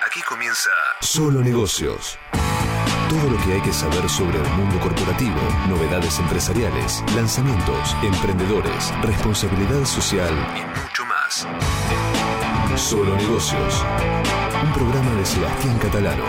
Aquí comienza Solo Negocios. Todo lo que hay que saber sobre el mundo corporativo, novedades empresariales, lanzamientos, emprendedores, responsabilidad social y mucho más. Solo Negocios. Un programa de Sebastián Catalano.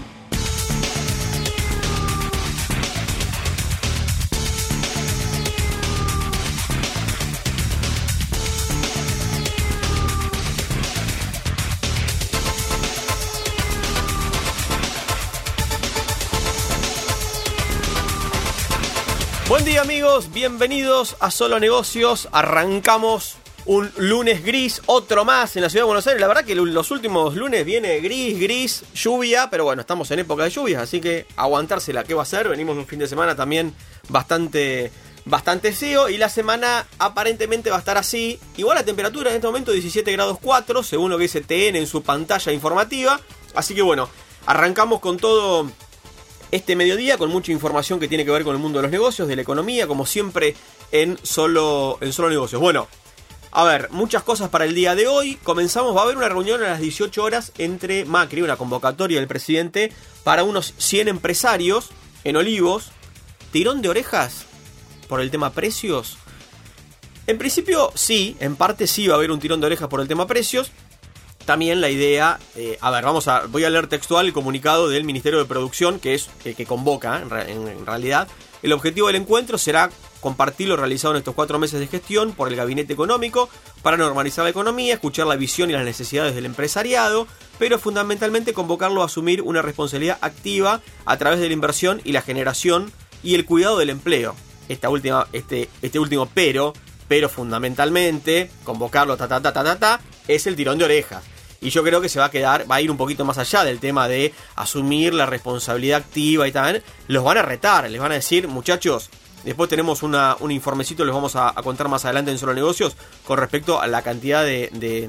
Buen día amigos, bienvenidos a Solo Negocios. Arrancamos un lunes gris, otro más en la ciudad de Buenos Aires. La verdad que los últimos lunes viene gris, lluvia, pero bueno, estamos en época de lluvias, así que aguantársela. ¿Qué va a ser? Venimos de un fin de semana también bastante frío y la semana aparentemente va a estar así. Igual la temperatura en este momento 17 grados 4, según lo que dice TN en su pantalla informativa. Así que bueno, arrancamos con todo este mediodía con mucha información que tiene que ver con el mundo de los negocios, de la economía, como siempre en Solo Negocios. Bueno, a ver, muchas cosas para el día de hoy. Comenzamos, va a haber una reunión a las 18 horas entre Macri, una convocatoria del presidente para unos 100 empresarios en Olivos. ¿Tirón de orejas por el tema precios? En principio sí, en parte sí va a haber un tirón de orejas por el tema precios. También la idea, voy a leer textual el comunicado del Ministerio de Producción, que es el que convoca, en realidad. El objetivo del encuentro será compartir lo realizado en estos 4 meses de gestión por el Gabinete Económico para normalizar la economía, escuchar la visión y las necesidades del empresariado, pero fundamentalmente convocarlo a asumir una responsabilidad activa a través de la inversión y la generación y el cuidado del empleo. Este último pero fundamentalmente convocarlo es el tirón de orejas. Y yo creo que va a ir un poquito más allá del tema de asumir la responsabilidad activa y tal. Los van a retar, les van a decir, muchachos, después tenemos un informecito, les vamos a contar más adelante en Solo Negocios con respecto a la cantidad de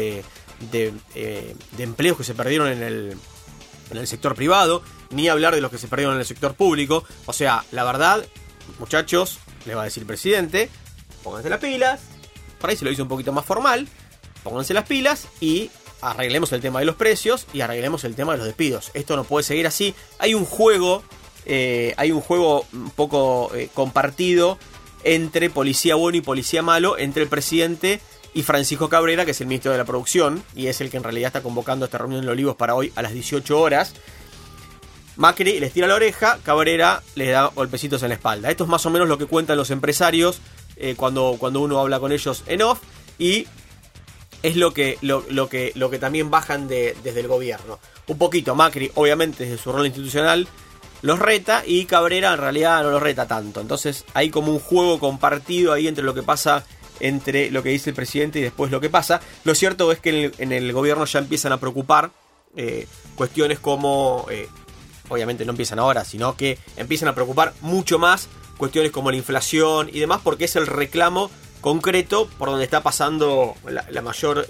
empleos que se perdieron en el sector privado, ni hablar de los que se perdieron en el sector público. O sea, la verdad, muchachos, les va a decir el presidente, pónganse las pilas. Por ahí se lo hizo un poquito más formal. Pónganse las pilas y arreglemos el tema de los precios y arreglemos el tema de los despidos. Esto no puede seguir así. Hay un juego un poco compartido entre policía bueno y policía malo, entre el presidente y Francisco Cabrera, que es el ministro de la Producción, y es el que en realidad está convocando esta reunión en Olivos para hoy a las 18 horas. Macri les tira la oreja, Cabrera les da golpecitos en la espalda. Esto es más o menos lo que cuentan los empresarios cuando uno habla con ellos en off, y es lo que también bajan desde el gobierno. Un poquito, Macri, obviamente, desde su rol institucional, los reta, y Cabrera en realidad no los reta tanto. Entonces hay como un juego compartido ahí entre lo que pasa, entre lo que dice el presidente y después lo que pasa. Lo cierto es que en el gobierno ya empiezan a preocupar cuestiones como, obviamente no empiezan ahora, sino que empiezan a preocupar mucho más cuestiones como la inflación y demás, porque es el reclamo concreto por donde está pasando la mayor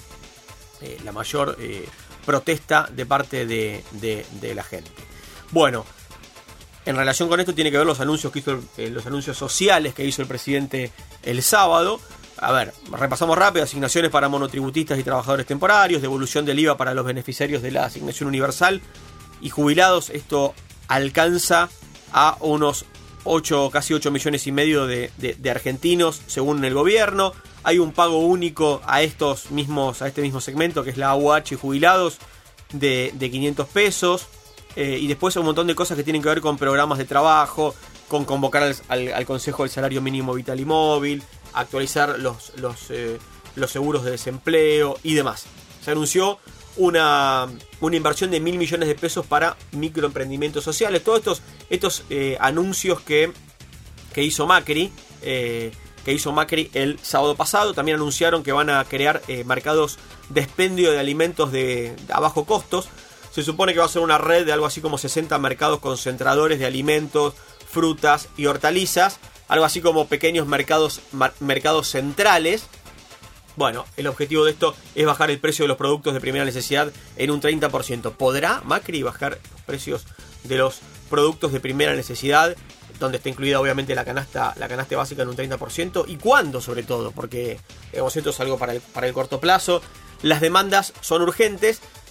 protesta de parte de la gente. Bueno, en relación con esto tiene que ver los anuncios los anuncios sociales que hizo el presidente el sábado. A ver, repasamos rápido: asignaciones para monotributistas y trabajadores temporarios, devolución del IVA para los beneficiarios de la asignación universal y jubilados. Esto alcanza a unos casi 8 millones y medio de argentinos, según el gobierno. Hay un pago único a este mismo segmento, que es la AUH y jubilados, de 500 pesos. Y después un montón de cosas que tienen que ver con programas de trabajo, con convocar al Consejo del Salario Mínimo Vital y Móvil, actualizar los seguros de desempleo y demás. Se anunció una inversión de 1.000 millones de pesos para microemprendimientos sociales. Todos estos anuncios que hizo Macri el sábado pasado. También anunciaron que van a crear mercados de expendio de alimentos a bajo costos. Se supone que va a ser una red de algo así como 60 mercados concentradores de alimentos, frutas y hortalizas, algo así como pequeños mercados centrales. Bueno, el objetivo de esto es bajar el precio de los productos de primera necesidad en un 30%. ¿Podrá Macri bajar los precios de los productos de primera necesidad, donde está incluida obviamente la canasta básica, en un 30%? ¿Y cuándo, sobre todo? Porque esto es algo para el corto plazo. Las demandas son urgentes.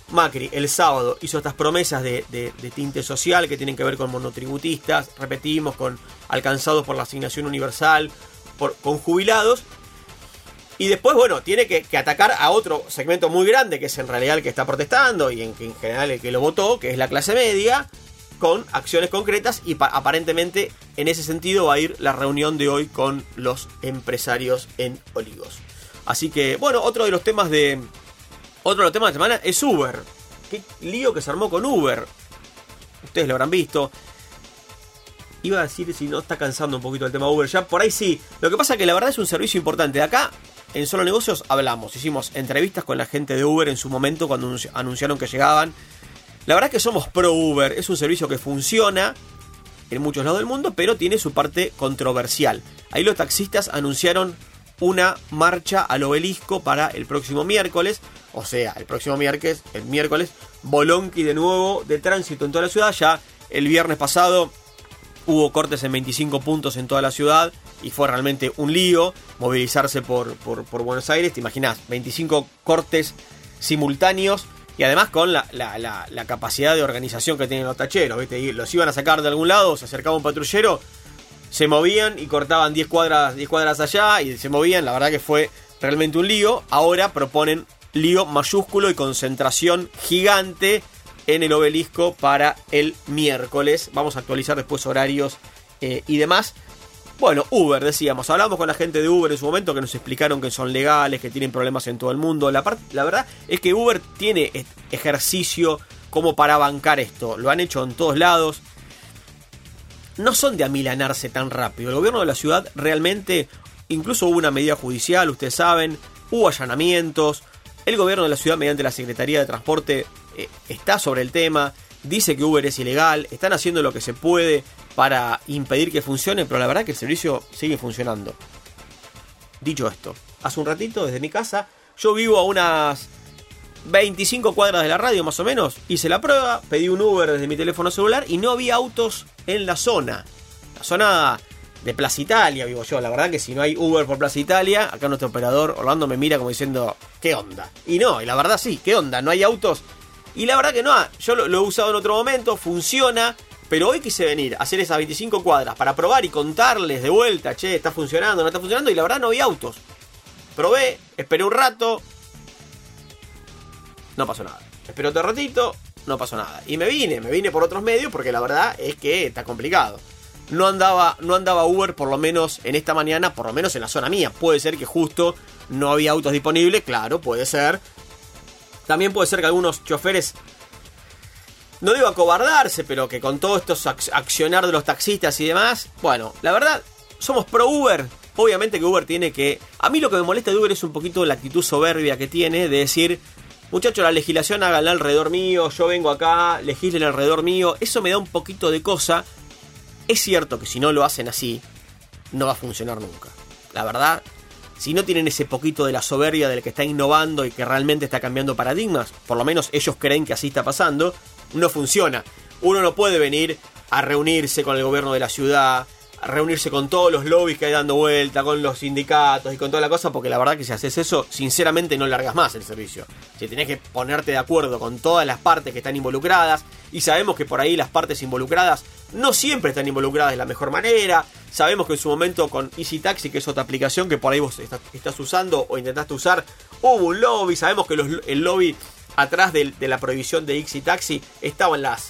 Macri el sábado hizo estas promesas de tinte social que tienen que ver con monotributistas, repetimos, con alcanzados por la asignación universal, con jubilados. Y después, bueno, tiene que atacar a otro segmento muy grande, que es en realidad el que está protestando y en general el que lo votó, que es la clase media, con acciones concretas. Y aparentemente en ese sentido va a ir la reunión de hoy con los empresarios en Olivos. Así que, bueno, otro de los temas de la semana es Uber. Qué lío que se armó con Uber. Ustedes lo habrán visto. Iba a decir si no está cansando un poquito el tema Uber. Ya por ahí sí. Lo que pasa es que la verdad es un servicio importante. De acá, en Solo Negocios, hablamos. Hicimos entrevistas con la gente de Uber en su momento cuando anunciaron que llegaban. La verdad es que somos pro Uber. Es un servicio que funciona en muchos lados del mundo, pero tiene su parte controversial. Ahí los taxistas anunciaron una marcha al Obelisco para el próximo miércoles. O sea, el próximo miércoles, bolonqui de nuevo de tránsito en toda la ciudad. Ya el viernes pasado hubo cortes en 25 puntos en toda la ciudad y fue realmente un lío movilizarse por Buenos Aires. Te imaginás, 25 cortes simultáneos y además con la capacidad de organización que tienen los tacheros, ¿viste? Y los iban a sacar de algún lado, se acercaba un patrullero, se movían y cortaban 10 cuadras allá y se movían. La verdad que fue realmente un lío. Ahora proponen lío mayúsculo y concentración gigante en el Obelisco para el miércoles. Vamos a actualizar después horarios y demás. Bueno, Uber, decíamos, hablamos con la gente de Uber en su momento, que nos explicaron que son legales, que tienen problemas en todo el mundo. La verdad es que Uber tiene ejercicio como para bancar esto. Lo han hecho en todos lados. No son de amilanarse tan rápido. El gobierno de la ciudad realmente, incluso hubo una medida judicial, ustedes saben, hubo allanamientos. El gobierno de la ciudad, mediante la Secretaría de Transporte, está sobre el tema, dice que Uber es ilegal, están haciendo lo que se puede para impedir que funcione, pero la verdad es que el servicio sigue funcionando. Dicho esto, hace un ratito desde mi casa, yo vivo a unas 25 cuadras de la radio más o menos, hice la prueba, pedí un Uber desde mi teléfono celular y no había autos en la zona de Plaza Italia vivo yo. La verdad que si no hay Uber por Plaza Italia, acá nuestro operador Orlando me mira como diciendo, ¿qué onda? Y no, y la verdad sí, ¿qué onda? No hay autos. Y la verdad que no, yo lo he usado en otro momento, funciona, pero hoy quise venir a hacer esas 25 cuadras para probar y contarles de vuelta, che, está funcionando, no está funcionando, y la verdad no había autos. Probé, esperé un rato, no pasó nada. Esperé otro ratito, no pasó nada. Y me vine por otros medios porque la verdad es que está complicado. No andaba Uber, por lo menos en esta mañana, por lo menos en la zona mía. Puede ser que justo no había autos disponibles, claro, puede ser. También puede ser que algunos choferes, no digo acobardarse, pero que con todo estos accionar de los taxistas y demás, bueno, la verdad, somos pro Uber. Obviamente que Uber tiene que... A mí lo que me molesta de Uber es un poquito la actitud soberbia que tiene de decir, muchachos, la legislación háganla alrededor mío, yo vengo acá, legislen alrededor mío. Eso me da un poquito de cosa. Es cierto que si no lo hacen así, no va a funcionar nunca. La verdad, si no tienen ese poquito de la soberbia del que está innovando y que realmente está cambiando paradigmas, por lo menos ellos creen que así está pasando, no funciona. Uno no puede venir a reunirse con el gobierno de la ciudad, a reunirse con todos los lobbies que hay dando vuelta, con los sindicatos y con toda la cosa, porque la verdad que si haces eso, sinceramente no largas más el servicio. Si tenés que ponerte de acuerdo con todas las partes que están involucradas, y sabemos que por ahí las partes involucradas no siempre están involucradas de la mejor manera. Sabemos que en su momento con Easy Taxi, que es otra aplicación que por ahí vos estás usando o intentaste usar, hubo un lobby. Sabemos que el lobby atrás de la prohibición de Easy Taxi estaban las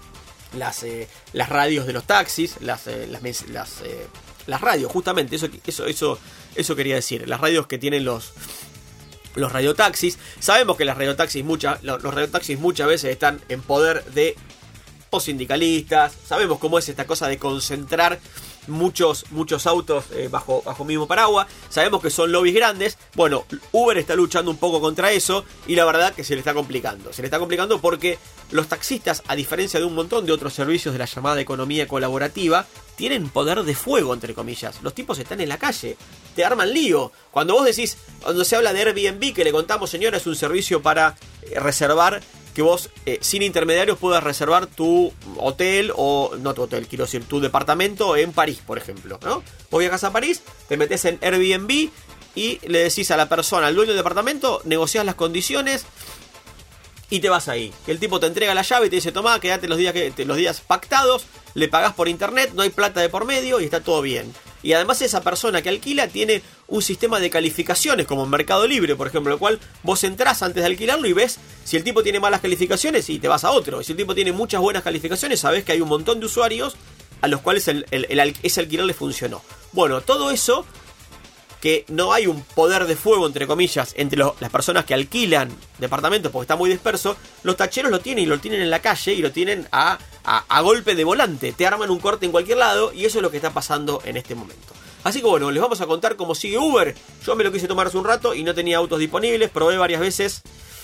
radios de los taxis, las radios, justamente, eso quería decir, las radios que tienen los radiotaxis. Sabemos que los radiotaxis muchas veces están en poder de o sindicalistas. Sabemos cómo es esta cosa de concentrar muchos autos bajo mismo paraguas. Sabemos que son lobbies grandes. Bueno, Uber está luchando un poco contra eso y la verdad que se le está complicando. Se le está complicando porque los taxistas, a diferencia de un montón de otros servicios de la llamada economía colaborativa, tienen poder de fuego, entre comillas. Los tipos están en la calle, te arman lío. Cuando vos decís, cuando se habla de Airbnb, que le contamos, señora, es un servicio para reservar, que vos sin intermediarios puedas reservar tu hotel, o no tu hotel, quiero decir, tu departamento en París, por ejemplo, ¿no? Vos viajas a París, te metés en Airbnb y le decís a la persona, al dueño del departamento, negociás las condiciones y te vas ahí. Que el tipo te entrega la llave y te dice, tomá, quédate los días pactados, le pagás por internet, no hay plata de por medio y está todo bien. Y además esa persona que alquila tiene un sistema de calificaciones, como en Mercado Libre, por ejemplo, el cual vos entrás antes de alquilarlo y ves si el tipo tiene malas calificaciones y te vas a otro. Y si el tipo tiene muchas buenas calificaciones, sabés que hay un montón de usuarios a los cuales ese alquiler les funcionó. Bueno, todo eso, que no hay un poder de fuego, entre comillas, entre las personas que alquilan departamentos porque está muy disperso, los tacheros lo tienen y lo tienen en la calle y lo tienen a golpe de volante. Te arman un corte en cualquier lado y eso es lo que está pasando en este momento. Así que bueno, les vamos a contar cómo sigue Uber. Yo me lo quise tomar hace un rato y no tenía autos disponibles, probé varias veces.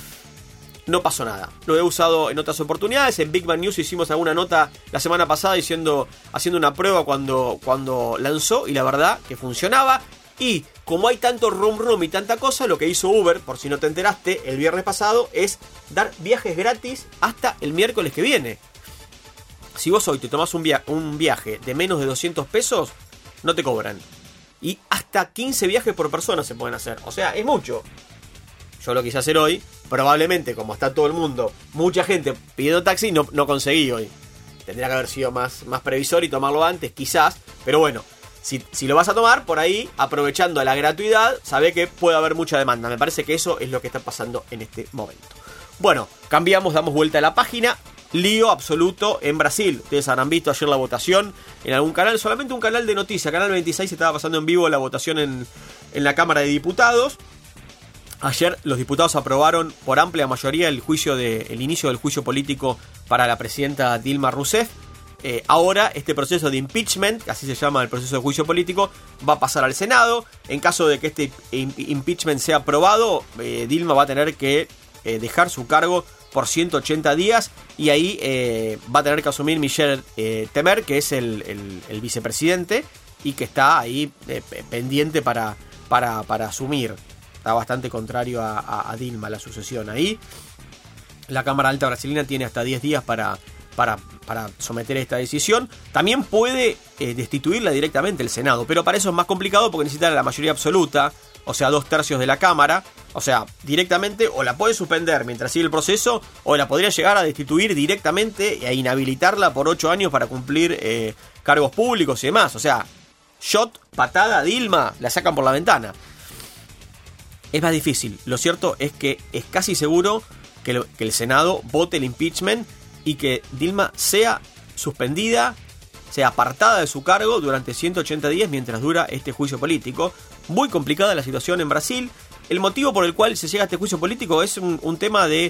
No pasó nada. Lo he usado en otras oportunidades. En Big Bang News hicimos alguna nota la semana pasada haciendo una prueba cuando lanzó y la verdad que funcionaba. Y como hay tanto rum y tanta cosa, lo que hizo Uber, por si no te enteraste, el viernes pasado, es dar viajes gratis hasta el miércoles que viene. Si vos hoy te tomás un viaje de menos de 200 pesos, no te cobran. Y hasta 15 viajes por persona se pueden hacer. O sea, es mucho. Yo lo quise hacer hoy. Probablemente, como está todo el mundo, mucha gente pidiendo taxi, no conseguí hoy. Tendría que haber sido más previsor y tomarlo antes, quizás. Pero bueno. Si lo vas a tomar, por ahí, aprovechando la gratuidad, sabe que puede haber mucha demanda. Me parece que eso es lo que está pasando en este momento. Bueno, cambiamos, damos vuelta a la página. Lío absoluto en Brasil. Ustedes habrán visto ayer la votación en algún canal, solamente un canal de noticias. Canal 26 estaba pasando en vivo la votación en la Cámara de Diputados. Ayer los diputados aprobaron por amplia mayoría el inicio del juicio político para la presidenta Dilma Rousseff. Ahora este proceso de impeachment, así se llama el proceso de juicio político, va a pasar al Senado. En caso de que este impeachment sea aprobado, Dilma va a tener que dejar su cargo por 180 días y ahí va a tener que asumir Michel Temer, que es el vicepresidente y que está ahí pendiente para asumir. Está bastante contrario a Dilma la sucesión ahí. La Cámara Alta brasileña tiene hasta 10 días para someter esta decisión. También puede destituirla directamente el Senado, pero para eso es más complicado porque necesita la mayoría absoluta, o sea, 2/3 de la Cámara. O sea, directamente o la puede suspender mientras sigue el proceso, o la podría llegar a destituir directamente e inhabilitarla por 8 años para cumplir cargos públicos y demás. O sea, shot, patada, Dilma, la sacan por la ventana. Es más difícil. Lo cierto es que es casi seguro que el Senado vote el impeachment y que Dilma sea suspendida, sea apartada de su cargo durante 180 días mientras dura este juicio político. Muy complicada la situación en Brasil. El motivo por el cual se llega a este juicio político es un tema de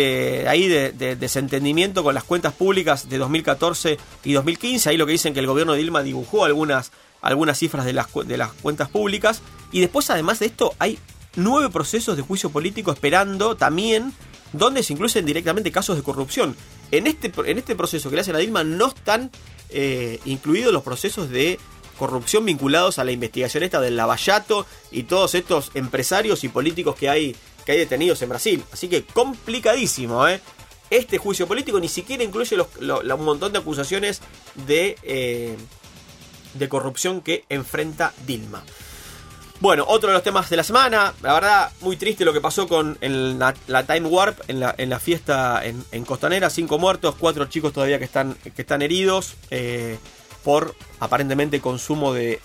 desentendimiento con las cuentas públicas de 2014 y 2015. Ahí lo que dicen que el gobierno de Dilma dibujó algunas cifras de las cuentas públicas. Y después, además de esto, hay 9 procesos de juicio político esperando también, donde se incluyen directamente casos de corrupción. En este proceso que le hacen a Dilma no están incluidos los procesos de corrupción vinculados a la investigación esta del Lavallato y todos estos empresarios y políticos que hay detenidos en Brasil. Así que complicadísimo, Este juicio político ni siquiera incluye un montón de acusaciones de corrupción que enfrenta Dilma. Bueno, otro de los temas de la semana, la verdad, muy triste lo que pasó con la Time Warp en la fiesta en Costanera. 5 muertos, 4 chicos todavía que están heridos por aparentemente consumo de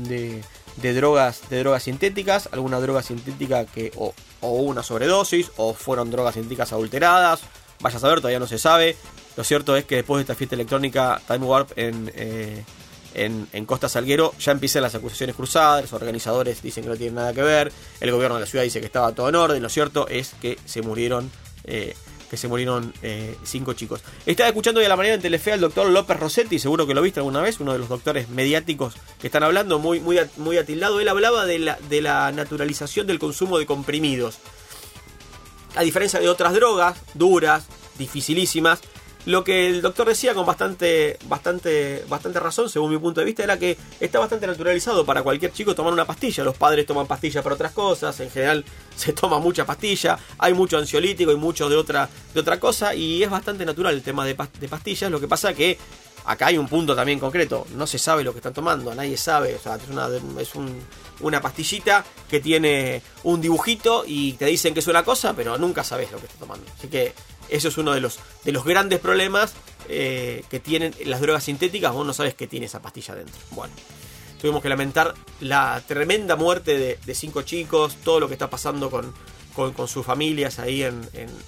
drogas sintéticas. Alguna droga sintética que o una sobredosis o fueron drogas sintéticas adulteradas. Vaya a saber, todavía no se sabe. Lo cierto es que después de esta fiesta electrónica Time Warp en Costa Salguero ya empiezan las acusaciones cruzadas. Los organizadores dicen que no tienen nada que ver, el gobierno de la ciudad dice que estaba todo en orden. Lo cierto es que se murieron 5 chicos. Estaba escuchando hoy a la mañana en Telefe al doctor López Rossetti, seguro que lo viste alguna vez, uno de los doctores mediáticos que están hablando, muy atildado. Él hablaba de la naturalización del consumo de comprimidos. A diferencia de otras drogas duras, dificilísimas, lo que el doctor decía con bastante razón, según mi punto de vista, era que está bastante naturalizado para cualquier chico tomar una pastilla. Los padres toman pastillas para otras cosas, en general se toma mucha pastilla, hay mucho ansiolítico y mucho de otra cosa, y es bastante natural el tema de pastillas. Lo que pasa que acá hay un punto también concreto. No se sabe lo que están tomando, nadie sabe. O sea, es una pastillita que tiene un dibujito y te dicen que es una cosa, pero nunca sabes lo que estás tomando. Así que eso es uno de los grandes problemas que tienen las drogas sintéticas. Vos no sabes qué tiene esa pastilla dentro. Bueno, tuvimos que lamentar la tremenda muerte de 5 chicos, todo lo que está pasando con sus familias ahí en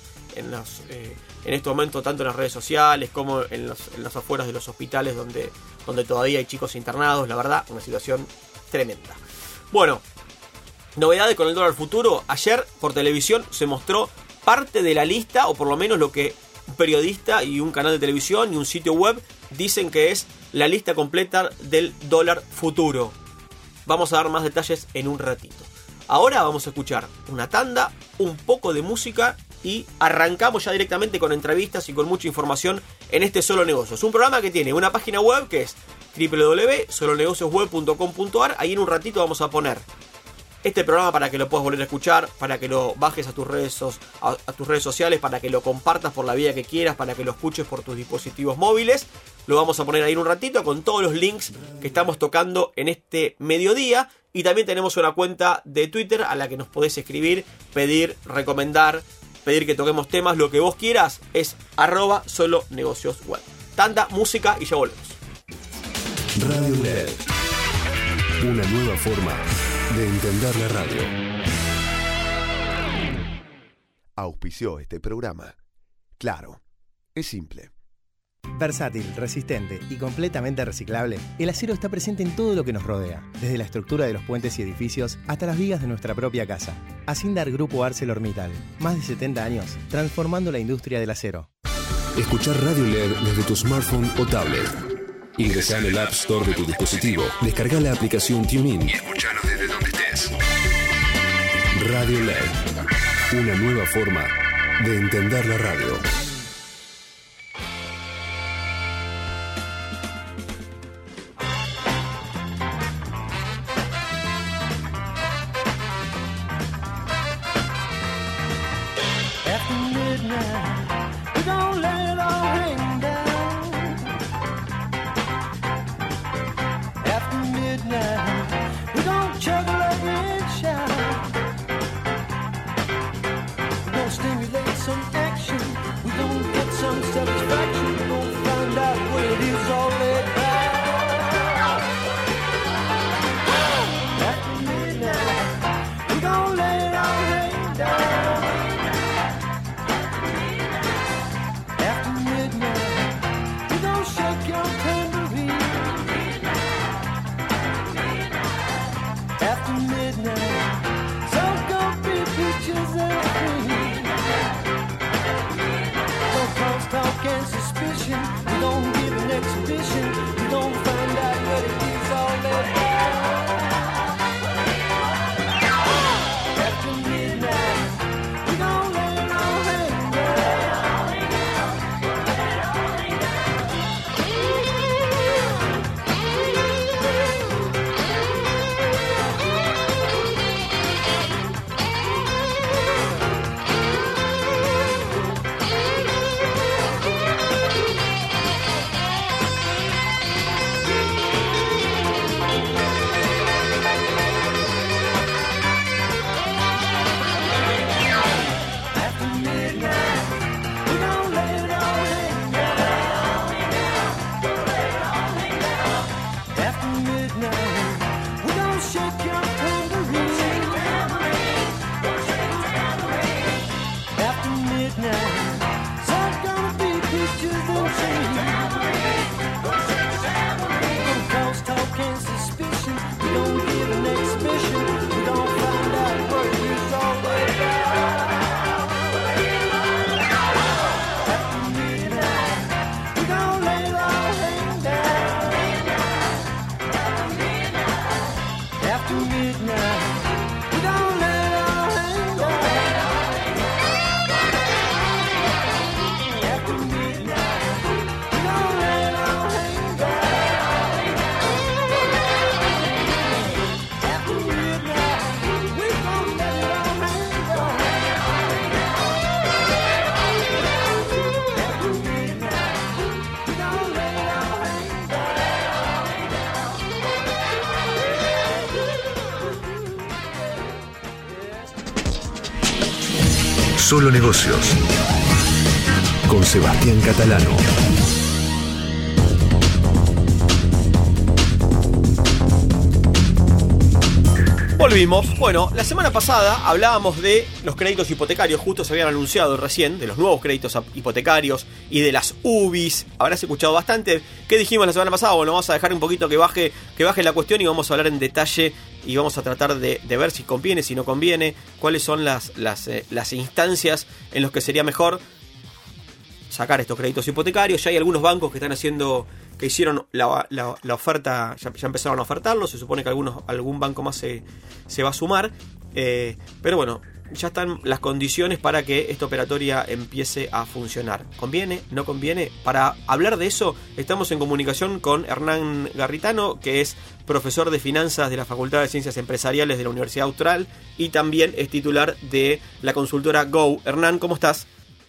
este momento, tanto en las redes sociales como en las afueras de los hospitales donde todavía hay chicos internados. La verdad, una situación tremenda. Bueno, novedades con el dólar futuro. Ayer por televisión se mostró parte de la lista, o por lo menos lo que un periodista y un canal de televisión y un sitio web dicen que es la lista completa del dólar futuro. Vamos a dar más detalles en un ratito. Ahora vamos a escuchar una tanda, un poco de música y arrancamos ya directamente con entrevistas y con mucha información en este Solo Negocios. Un programa que tiene una página web que es www.solonegociosweb.com.ar. Ahí en un ratito vamos a poner este programa para que lo puedas volver a escuchar, para que lo bajes a tus redes sociales, para que lo compartas por la vía que quieras, para que lo escuches por tus dispositivos móviles. Lo vamos a poner ahí en un ratito con todos los links que estamos tocando en este mediodía. Y también tenemos una cuenta de Twitter a la que nos podés escribir, pedir, recomendar, pedir que toquemos temas, lo que vos quieras. Es @solonegociosweb. Tanta música y ya volvemos. Radio LED. Una nueva forma de entender la radio. Auspició este programa. Claro, es simple. Versátil, resistente y completamente reciclable, el acero está presente en todo lo que nos rodea, desde la estructura de los puentes y edificios hasta las vigas de nuestra propia casa. Acindar Grupo ArcelorMittal, más de 70 años, transformando la industria del acero. Escuchar Radio LED desde tu smartphone o tablet. Ingresá en el App Store de tu dispositivo, descarga la aplicación TuneIn y escuchanos desde donde estés. Radio LED, una nueva forma de entender la radio. Solo Negocios. Con Sebastián Catalano. Volvimos. Bueno, la semana pasada hablábamos de los créditos hipotecarios. Justo se habían anunciado recién de los nuevos créditos hipotecarios y de las UBIs. Habrás escuchado bastante. ¿Qué dijimos la semana pasada? Bueno, vamos a dejar un poquito que baje la cuestión y vamos a hablar en detalle y vamos a tratar de ver si conviene, si no conviene, cuáles son las instancias en las que sería mejor sacar estos créditos hipotecarios. Ya hay algunos bancos que hicieron la oferta, ya empezaron a ofertarlo. Se supone que algún banco más se va a sumar, pero bueno, ya están las condiciones para que esta operatoria empiece a funcionar. ¿Conviene? ¿No conviene? Para hablar de eso estamos en comunicación con Hernán Garritano, que es profesor de finanzas de la Facultad de Ciencias Empresariales de la Universidad Austral y también es titular de la consultora Go. Hernán, ¿cómo estás?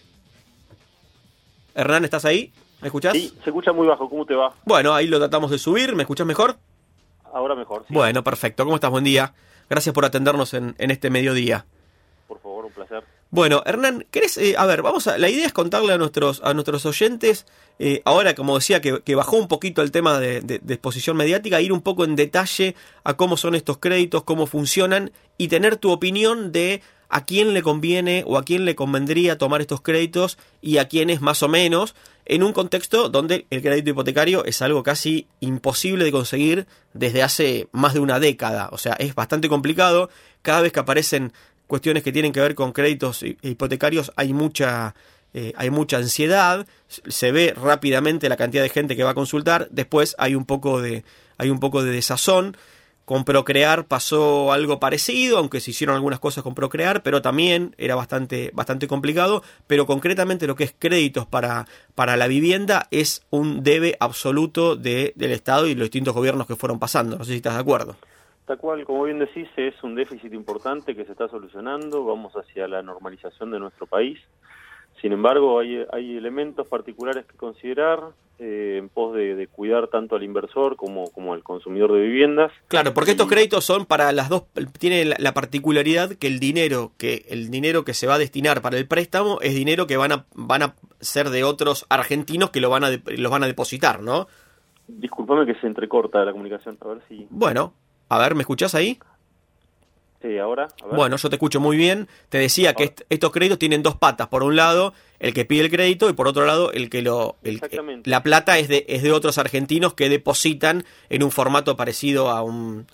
Hernán, ¿estás ahí? ¿Me escuchás? Sí, se escucha muy bajo. ¿Cómo te va? Bueno, ahí lo tratamos de subir. ¿Me escuchás mejor? Ahora mejor, sí. Bueno, perfecto. ¿Cómo estás? Buen día. Gracias por atendernos en este mediodía. Por favor, un placer. Bueno, Hernán, ¿querés? La idea es contarle a nuestros oyentes, ahora como decía que bajó un poquito el tema de exposición mediática, ir un poco en detalle a cómo son estos créditos, cómo funcionan y tener tu opinión de a quién le conviene o a quién le convendría tomar estos créditos y a quiénes más o menos, en un contexto donde el crédito hipotecario es algo casi imposible de conseguir desde hace más de una década. O sea, es bastante complicado. Cada vez que aparecen cuestiones que tienen que ver con créditos hipotecarios hay mucha ansiedad. Se ve rápidamente la cantidad de gente que va a consultar. Después hay un poco de desazón. Con Procrear pasó algo parecido, aunque se hicieron algunas cosas con Procrear, pero también era bastante complicado. Pero concretamente lo que es créditos para la vivienda es un debe absoluto del Estado y los distintos gobiernos que fueron pasando. No sé si estás de acuerdo. Tal cual, como bien decís, es un déficit importante que se está solucionando. Vamos hacia la normalización de nuestro país. Sin embargo, hay elementos particulares que considerar en pos de cuidar tanto al inversor como al consumidor de viviendas. Claro, porque estos créditos son para las dos, tiene la particularidad que el dinero que se va a destinar para el préstamo es dinero que van a ser de otros argentinos que los van a depositar, ¿no? Discúlpame que se entrecorta la comunicación, a ver si... Bueno, a ver, ¿me escuchás ahí? Sí, ahora. A ver. Bueno, yo te escucho muy bien. Te decía que estos créditos tienen dos patas. Por un lado, el que pide el crédito y por otro lado, la plata es de otros argentinos que depositan en un formato parecido a un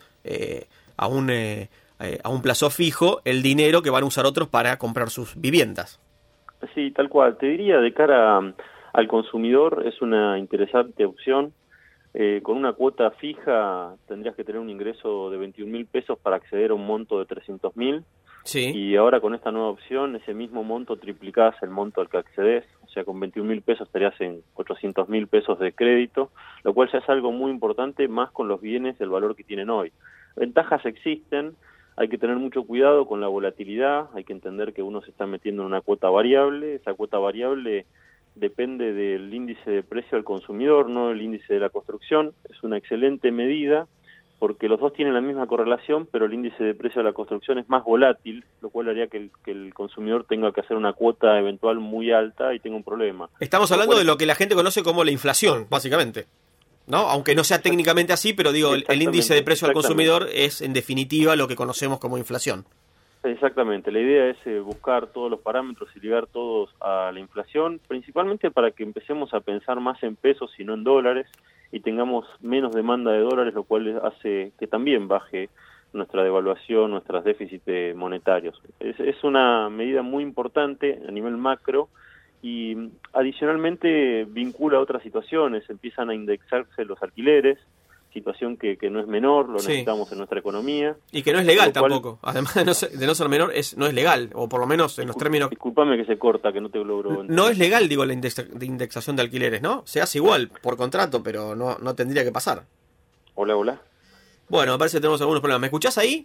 plazo fijo el dinero que van a usar otros para comprar sus viviendas. Sí, tal cual. Te diría, de cara al consumidor es una interesante opción. Con una cuota fija tendrías que tener un ingreso de 21.000 pesos para acceder a un monto de 300.000. Sí. Y ahora con esta nueva opción, ese mismo monto triplicás el monto al que accedes. O sea, con 21.000 pesos estarías en 800.000 pesos de crédito, lo cual ya es algo muy importante, más con los bienes del valor que tienen hoy. Ventajas existen, hay que tener mucho cuidado con la volatilidad, hay que entender que uno se está metiendo en una cuota variable. Esa cuota variable depende del índice de precio al consumidor, no el índice de la construcción. Es una excelente medida porque los dos tienen la misma correlación, pero el índice de precio de la construcción es más volátil, lo cual haría que el consumidor tenga que hacer una cuota eventual muy alta y tenga un problema. Estamos hablando de lo que la gente conoce como la inflación, básicamente, ¿no? Aunque no sea técnicamente así, pero digo, el índice de precio al consumidor es en definitiva lo que conocemos como inflación. Exactamente, la idea es buscar todos los parámetros y ligar todos a la inflación, principalmente para que empecemos a pensar más en pesos y no en dólares y tengamos menos demanda de dólares, lo cual hace que también baje nuestra devaluación, nuestros déficits monetarios. Es una medida muy importante a nivel macro y adicionalmente vincula a otras situaciones, empiezan a indexarse los alquileres, situación que no es menor, lo necesitamos en nuestra economía. Y que no es legal tampoco, además de no ser menor, no es legal, o por lo menos en los términos... Disculpame que se corta, que no te logro entender. No es legal, digo, la indexación de alquileres, ¿no? Se hace igual, por contrato, pero no tendría que pasar. Hola. Bueno, me parece que tenemos algunos problemas. ¿Me escuchás ahí?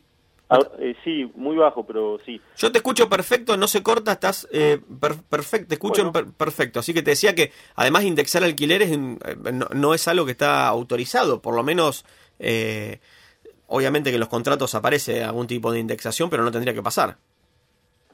Sí, muy bajo, pero sí. Yo te escucho perfecto, no se corta, estás perfecto, te escucho perfecto. Así que te decía que además indexar alquileres no es algo que está autorizado, por lo menos obviamente que en los contratos aparece algún tipo de indexación, pero no tendría que pasar.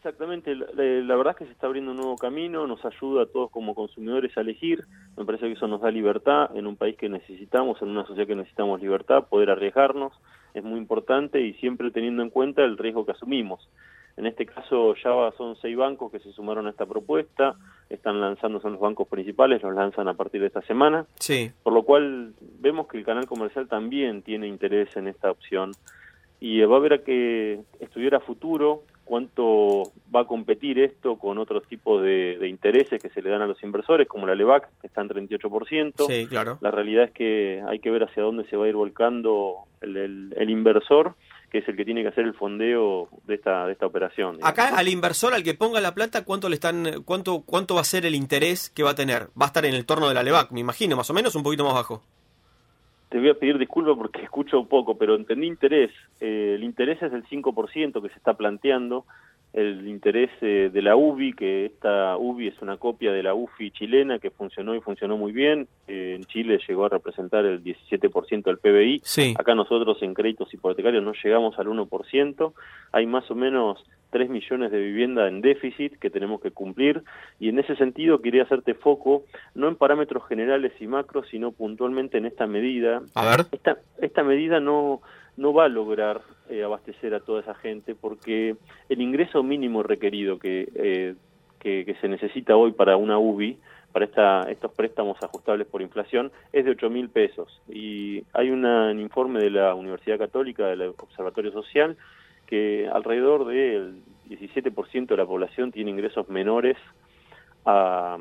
Exactamente, la verdad es que se está abriendo un nuevo camino, nos ayuda a todos como consumidores a elegir, me parece que eso nos da libertad en un país que necesitamos, en una sociedad que necesitamos libertad, poder arriesgarnos, es muy importante y siempre teniendo en cuenta el riesgo que asumimos. En este caso ya son 6 bancos que se sumaron a esta propuesta, están lanzando, son los bancos principales, los lanzan a partir de esta semana, Sí. por lo cual vemos que el canal comercial también tiene interés en esta opción y va a haber que estudiar a futuro cuánto va a competir esto con otros tipos de intereses que se le dan a los inversores, como la LEVAC, que está en 38%. Sí, claro. La realidad es que hay que ver hacia dónde se va a ir volcando el inversor, que es el que tiene que hacer el fondeo de esta operación. Digamos. Acá al inversor, al que ponga la plata, ¿cuánto va a ser el interés que va a tener? Va a estar en el torno de la LEVAC, me imagino, más o menos, un poquito más bajo. Te voy a pedir disculpas porque escucho poco, pero entendí interés. El interés es del 5% que se está planteando. El interés de la UBI, que esta UBI es una copia de la UFI chilena que funcionó y funcionó muy bien. En Chile llegó a representar el 17% del PBI. Sí. Acá nosotros en créditos hipotecarios no llegamos al 1%. Hay más o menos 3 millones de viviendas en déficit que tenemos que cumplir y en ese sentido quería hacerte foco no en parámetros generales y macros, sino puntualmente en esta medida. A ver. Esta medida no va a lograr abastecer a toda esa gente porque el ingreso mínimo requerido que se necesita hoy para una UBI, para estos préstamos ajustables por inflación, es de 8.000 pesos. Y hay un informe de la Universidad Católica, del Observatorio Social, que alrededor del 17% de la población tiene ingresos menores a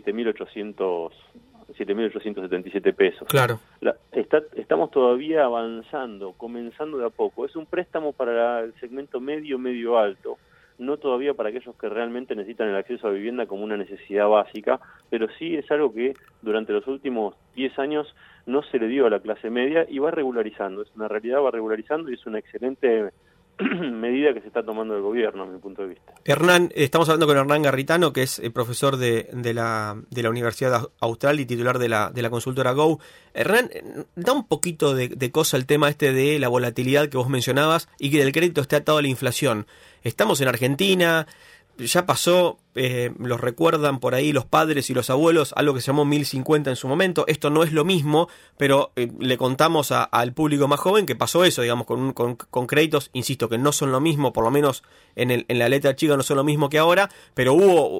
7.877 pesos. Claro. Estamos todavía avanzando, comenzando de a poco. Es un préstamo para el segmento medio alto, no todavía para aquellos que realmente necesitan el acceso a vivienda como una necesidad básica, pero sí es algo que durante los últimos 10 años no se le dio a la clase media y va regularizando. Es una realidad, va regularizando y es una excelente medida que se está tomando el gobierno, a mi punto de vista. Hernán, estamos hablando con Hernán Garritano, que es profesor de la Universidad Austral y titular de la consultora Go. Hernán, da un poquito de cosa el tema de la volatilidad que vos mencionabas y que el crédito esté atado a la inflación. Estamos en Argentina, ya pasó, los recuerdan por ahí los padres y los abuelos, algo que se llamó 1050 en su momento. Esto no es lo mismo, pero le contamos al público más joven que pasó eso, digamos, con créditos, insisto, que no son lo mismo, por lo menos en la letra chica no son lo mismo que ahora, pero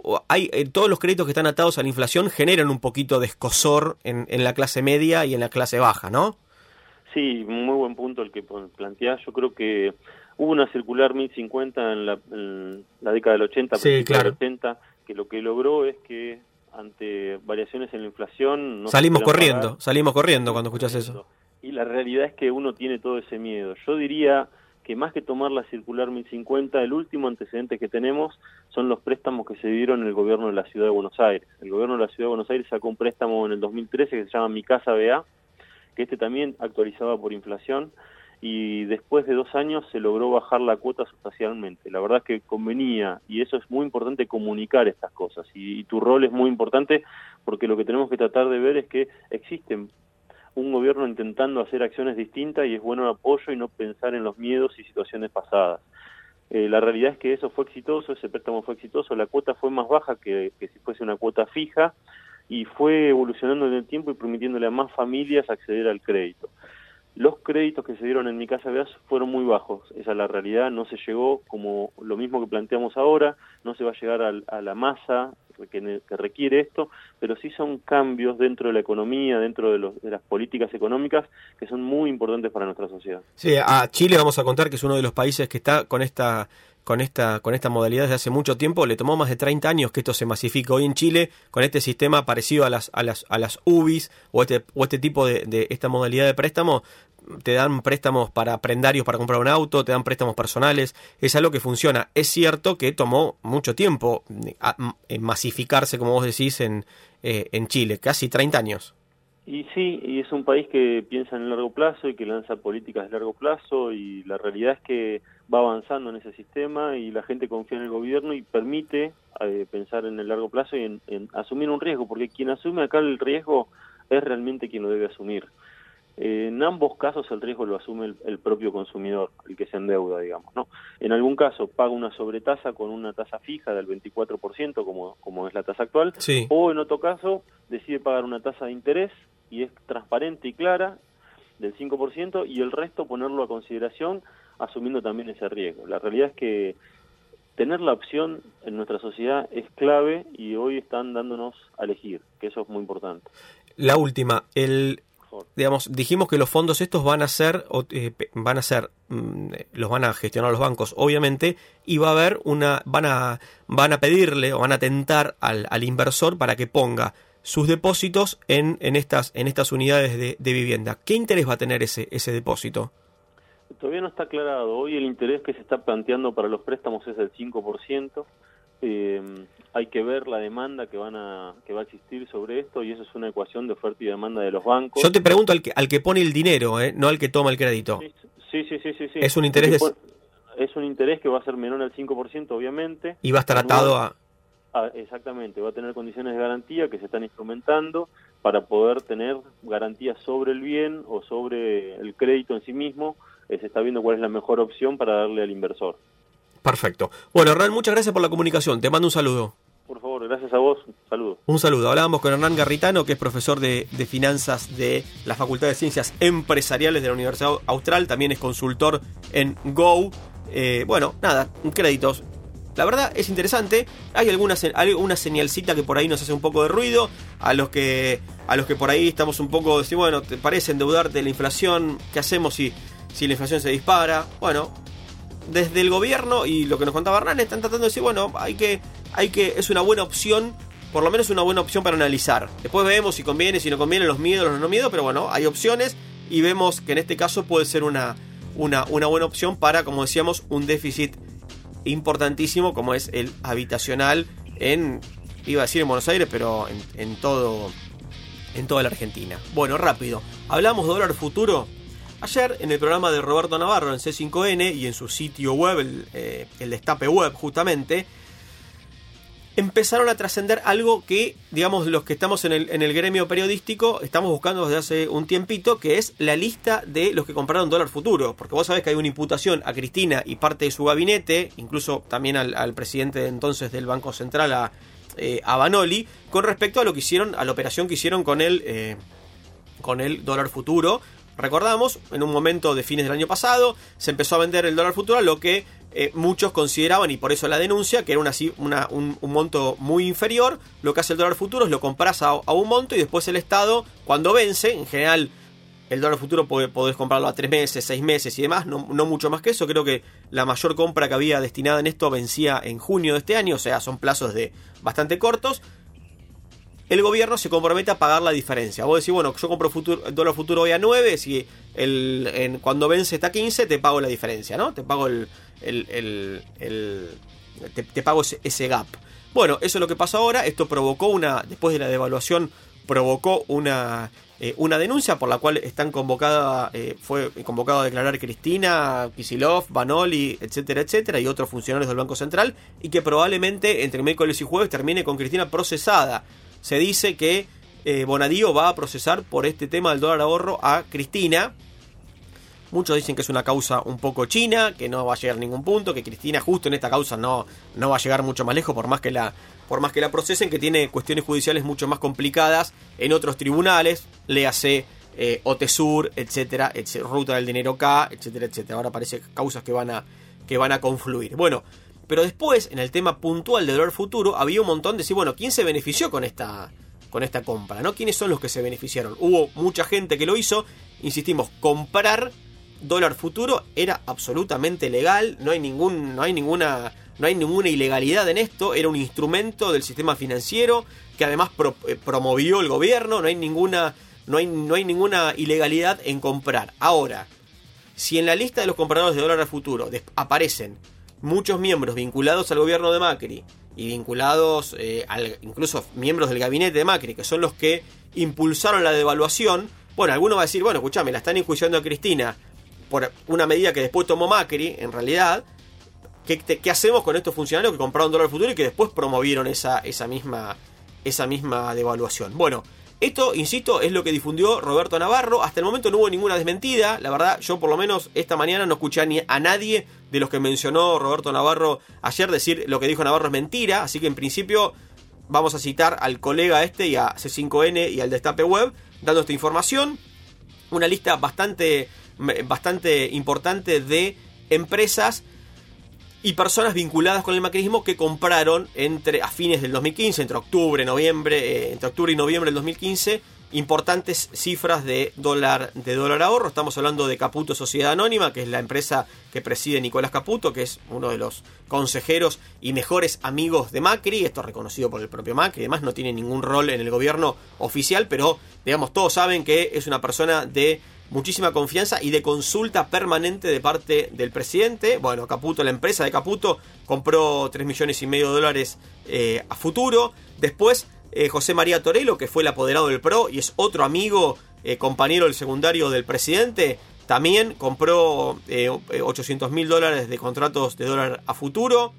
todos los créditos que están atados a la inflación generan un poquito de escozor en la clase media y en la clase baja, ¿no? Sí, muy buen punto el que planteás. Yo creo que hubo una circular 1050 en la década del 80, sí, claro, del 80, que lo que logró es que ante variaciones en la inflación... Salimos corriendo cuando escuchás eso. Y la realidad es que uno tiene todo ese miedo. Yo diría que más que tomar la circular 1050, el último antecedente que tenemos son los préstamos que se dieron en el gobierno de la Ciudad de Buenos Aires. El gobierno de la Ciudad de Buenos Aires sacó un préstamo en el 2013 que se llama Mi Casa BA, que también actualizaba por inflación, y después de 2 años se logró bajar la cuota sustancialmente. La verdad es que convenía, y eso es muy importante, comunicar estas cosas, y tu rol es muy importante porque lo que tenemos que tratar de ver es que existen un gobierno intentando hacer acciones distintas y es bueno el apoyo y no pensar en los miedos y situaciones pasadas. La realidad es que eso fue exitoso, ese préstamo fue exitoso, la cuota fue más baja que si fuese una cuota fija, y fue evolucionando en el tiempo y permitiéndole a más familias acceder al crédito. Los créditos que se dieron en Mi Casa BA fueron muy bajos, esa es la realidad, no se llegó como lo mismo que planteamos ahora, no se va a llegar a la masa que requiere esto, pero sí son cambios dentro de la economía, dentro de las políticas económicas que son muy importantes para nuestra sociedad. Sí, a Chile vamos a contar que es uno de los países que está con esta modalidad desde hace mucho tiempo. Le tomó más de 30 años que esto se masifique. Hoy en Chile, con este sistema parecido a las UBIs o este tipo de esta modalidad de préstamo, te dan préstamos para prendarios para comprar un auto, te dan préstamos personales, es algo que funciona. Es cierto que tomó mucho tiempo masificarse, como vos decís, en Chile, casi 30 años. Y sí, y es un país que piensa en el largo plazo y que lanza políticas de largo plazo, y la realidad es que va avanzando en ese sistema y la gente confía en el gobierno y permite pensar en el largo plazo y en asumir un riesgo, porque quien asume acá el riesgo es realmente quien lo debe asumir. En ambos casos el riesgo lo asume el propio consumidor, el que se endeuda, digamos, ¿no? En algún caso paga una sobretasa con una tasa fija del 24%, como es la tasa actual, Sí. O en otro caso decide pagar una tasa de interés y es transparente y clara del 5% y el resto ponerlo a consideración asumiendo también ese riesgo. La realidad es que tener la opción en nuestra sociedad es clave y hoy están dándonos a elegir, que eso es muy importante. La última, digamos, dijimos que los fondos estos van a ser, los van a gestionar los bancos, obviamente, y va a haber van a pedirle o van a tentar al inversor para que ponga sus depósitos en estas unidades de vivienda. ¿Qué interés va a tener ese depósito? Todavía no está aclarado. Hoy el interés que se está planteando para los préstamos es del 5%. Hay que ver la demanda que va a existir sobre esto y eso es una ecuación de oferta y demanda de los bancos. Yo te pregunto al que pone el dinero, no al que toma el crédito. Sí. Es un interés es un interés que va a ser menor al 5%, obviamente. Y va a estar atado a... Exactamente, va a tener condiciones de garantía que se están instrumentando para poder tener garantías sobre el bien o sobre el crédito en sí mismo. Se está viendo cuál es la mejor opción para darle al inversor. Perfecto. Bueno, Hernán, muchas gracias por la comunicación. Te mando un saludo. Por favor, gracias a vos. Saludos. Un saludo. Hablábamos con Hernán Garritano, que es profesor de finanzas de la Facultad de Ciencias Empresariales de la Universidad Austral. También es consultor en Go. Bueno, nada, créditos. La verdad es interesante. Hay alguna señalcita que por ahí nos hace un poco de ruido. A los que por ahí estamos un poco decir, bueno, ¿te parece endeudarte de la inflación? ¿Qué hacemos si la inflación se dispara? Bueno, desde el gobierno y lo que nos contaba Hernán están tratando de decir, bueno, es una buena opción, por lo menos una buena opción para analizar. Después vemos si conviene, si no conviene, los miedos, los no miedos, pero bueno, hay opciones y vemos que en este caso puede ser una buena opción para, como decíamos, un déficit importantísimo como es el habitacional iba a decir en Buenos Aires, pero en toda la Argentina. Bueno, rápido, hablamos de dólar futuro. Ayer en el programa de Roberto Navarro en C5N y en su sitio web, el Destape Web justamente, empezaron a trascender algo que, digamos, los que estamos en el gremio periodístico estamos buscando desde hace un tiempito, que es la lista de los que compraron dólar futuro. Porque vos sabés que hay una imputación a Cristina y parte de su gabinete, incluso también al presidente de entonces del Banco Central, a Banoli, con respecto a lo que hicieron, a la operación que hicieron con el dólar futuro. Recordamos, en un momento de fines del año pasado, se empezó a vender el dólar futuro a lo que muchos consideraban, y por eso la denuncia, que era un monto muy inferior. Lo que hace el dólar futuro es lo compras a un monto y después el Estado, cuando vence, en general el dólar futuro podés comprarlo a 3 meses, 6 meses y demás, no mucho más que eso. Creo que la mayor compra que había destinada en esto vencía en junio de este año, o sea, son plazos bastante cortos. El gobierno se compromete a pagar la diferencia. Vos decís, bueno, yo compro dólar futuro hoy a 9, si cuando vence está a 15, te pago la diferencia, ¿no? Te pago te pago ese gap. Bueno, eso es lo que pasa ahora. Esto provocó después de la devaluación, provocó una denuncia por la cual fue convocado a declarar Cristina, Kicillof, Banoli, etcétera, etcétera, y otros funcionarios del Banco Central, y que probablemente entre miércoles y jueves termine con Cristina procesada. Se dice que Bonadío va a procesar por este tema del dólar ahorro a Cristina. Muchos dicen que es una causa un poco china, que no va a llegar a ningún punto, que Cristina justo en esta causa no va a llegar mucho más lejos, por más que la procesen, que tiene cuestiones judiciales mucho más complicadas en otros tribunales, léase OTESUR, etcétera, Ruta del Dinero K, etcétera, etcétera. Ahora parece causas que van a confluir. Bueno, pero después, en el tema puntual del dólar futuro, había un montón de decir, bueno, ¿quién se benefició con esta compra, ¿no? ¿Quiénes son los que se beneficiaron? Hubo mucha gente que lo hizo. Insistimos, comprar dólar futuro era absolutamente legal, no hay ninguna ilegalidad en esto, era un instrumento del sistema financiero que además promovió el gobierno, no hay ninguna ilegalidad en comprar. Ahora, si en la lista de los compradores de dólar futuro aparecen muchos miembros vinculados al gobierno de Macri y vinculados incluso miembros del gabinete de Macri, que son los que impulsaron la devaluación, bueno, alguno va a decir, bueno, escuchame, la están enjuiciando a Cristina por una medida que después tomó Macri, en realidad, ¿qué hacemos con estos funcionarios que compraron dólar futuro y que después promovieron esa misma devaluación? Bueno, Esto, insisto, es lo que difundió Roberto Navarro. Hasta el momento no hubo ninguna desmentida. La verdad, yo por lo menos esta mañana no escuché a nadie de los que mencionó Roberto Navarro ayer decir lo que dijo Navarro es mentira. Así que en principio vamos a citar al colega y a C5N y al Destape Web dando esta información. Una lista bastante importante de empresas y personas vinculadas con el macrismo que compraron a fines del 2015, entre octubre y noviembre del 2015, importantes cifras de dólar ahorro. Estamos hablando de Caputo Sociedad Anónima, que es la empresa que preside Nicolás Caputo, que es uno de los consejeros y mejores amigos de Macri. Esto es reconocido por el propio Macri. Además, no tiene ningún rol en el gobierno oficial, pero digamos, todos saben que es una persona de muchísima confianza y de consulta permanente de parte del presidente. Bueno, Caputo, la empresa de Caputo, compró $3,5 millones a futuro. Después, José María Torello, que fue el apoderado del PRO y es otro amigo, compañero del secundario del presidente, también compró $800.000 de contratos de dólar a futuro.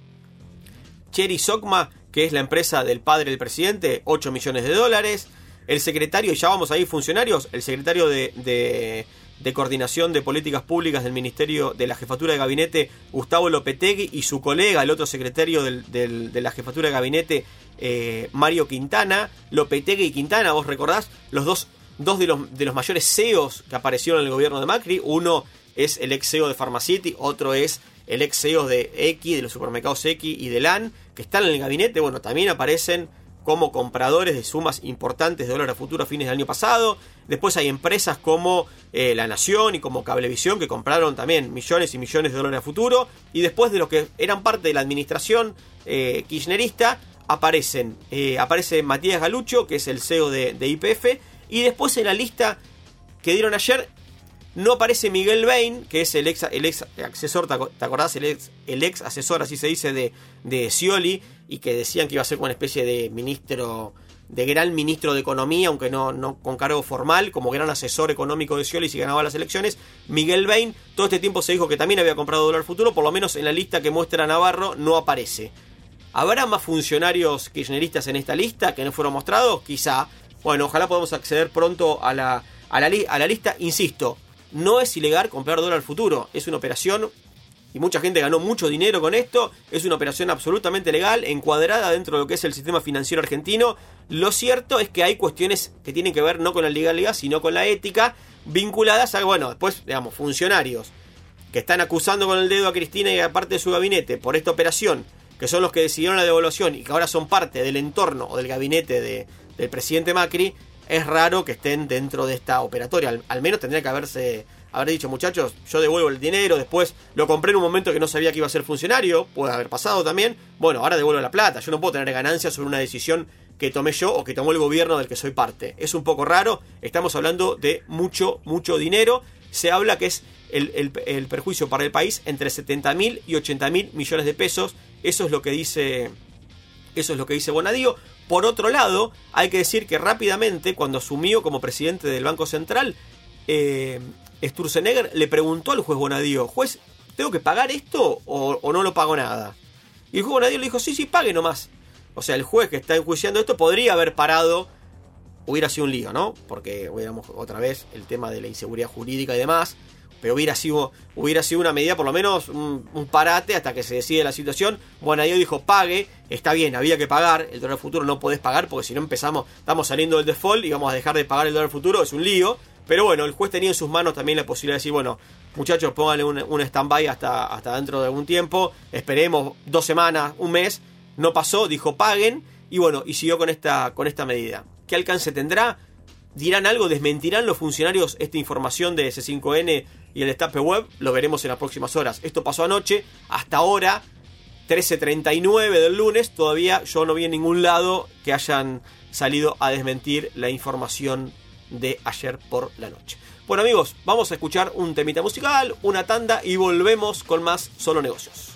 Cherry Socma, que es la empresa del padre del presidente, $8 millones. El secretario, y ya vamos ahí funcionarios, el secretario de Coordinación de Políticas Públicas del Ministerio de la Jefatura de Gabinete, Gustavo Lopetegui, y su colega, el otro secretario de la Jefatura de Gabinete, Mario Quintana. Lopetegui y Quintana, vos recordás, los dos de los mayores CEOs que aparecieron en el gobierno de Macri. Uno es el ex CEO de Pharmacity, otro es el ex CEO de X, de los supermercados X y de LAN, que están en el gabinete. Bueno, también aparecen como compradores de sumas importantes de dólar a futuro a fines del año pasado. Después hay empresas como La Nación y como Cablevisión que compraron también millones y millones de dólares a futuro. Y después de los que eran parte de la administración kirchnerista, aparece Matías Galucho, que es el CEO de YPF. Y después en la lista que dieron ayer no aparece Miguel Bain, que es el ex asesor, ¿te acordás? El ex asesor, así se dice, de Scioli, y que decían que iba a ser como una especie de gran ministro de Economía, aunque no con cargo formal, como gran asesor económico de Scioli si ganaba las elecciones. Miguel Bain, todo este tiempo se dijo que también había comprado dólar futuro, por lo menos en la lista que muestra Navarro no aparece. ¿Habrá más funcionarios kirchneristas en esta lista que no fueron mostrados? Quizá. Bueno, ojalá podamos acceder pronto a la lista. Insisto, no es ilegal comprar dólar futuro, es una operación, y mucha gente ganó mucho dinero con esto, es una operación absolutamente legal, encuadrada dentro de lo que es el sistema financiero argentino. Lo cierto es que hay cuestiones que tienen que ver no con la legalidad, sino con la ética, vinculadas a, bueno, después, digamos, funcionarios que están acusando con el dedo a Cristina y a parte de su gabinete por esta operación, que son los que decidieron la devaluación y que ahora son parte del entorno o del gabinete del presidente Macri. Es raro que estén dentro de esta operatoria. Al menos tendría que haber dicho, muchachos, yo devuelvo el dinero, después lo compré en un momento que no sabía que iba a ser funcionario, puede haber pasado también. Bueno, ahora devuelvo la plata. Yo no puedo tener ganancias sobre una decisión que tomé yo o que tomó el gobierno del que soy parte. Es un poco raro. Estamos hablando de mucho dinero. Se habla que es el perjuicio para el país entre 70.000 y 80.000 millones de pesos. Eso es lo que dice Bonadío. Por otro lado, hay que decir que rápidamente, cuando asumió como presidente del Banco Central, Sturzenegger le preguntó al juez Bonadío: juez, ¿tengo que pagar esto o no lo pago nada? Y el juez Bonadío le dijo: sí, pague nomás. O sea, el juez que está enjuiciando esto podría haber parado, hubiera sido un lío, ¿no? Porque hubiéramos otra vez el tema de la inseguridad jurídica y demás. Pero hubiera sido una medida, por lo menos un parate hasta que se decide la situación. Bonadío dijo: pague, está bien, había que pagar. El dólar futuro no podés pagar porque si no estamos saliendo del default y vamos a dejar de pagar el dólar futuro, es un lío. Pero bueno, el juez tenía en sus manos también la posibilidad de decir: bueno, muchachos, pónganle un stand-by hasta dentro de algún tiempo, esperemos 2 semanas, un mes. No pasó, dijo: paguen, y bueno, y siguió con esta medida. ¿Qué alcance tendrá? ¿Dirán algo? ¿Desmentirán los funcionarios esta información de C5N y el Destape Web? Lo veremos en las próximas horas. Esto pasó anoche. Hasta ahora, 13:39 del lunes, todavía yo no vi en ningún lado que hayan salido a desmentir la información de ayer por la noche. Bueno, amigos, vamos a escuchar un temita musical, una tanda, y volvemos con más Solo Negocios.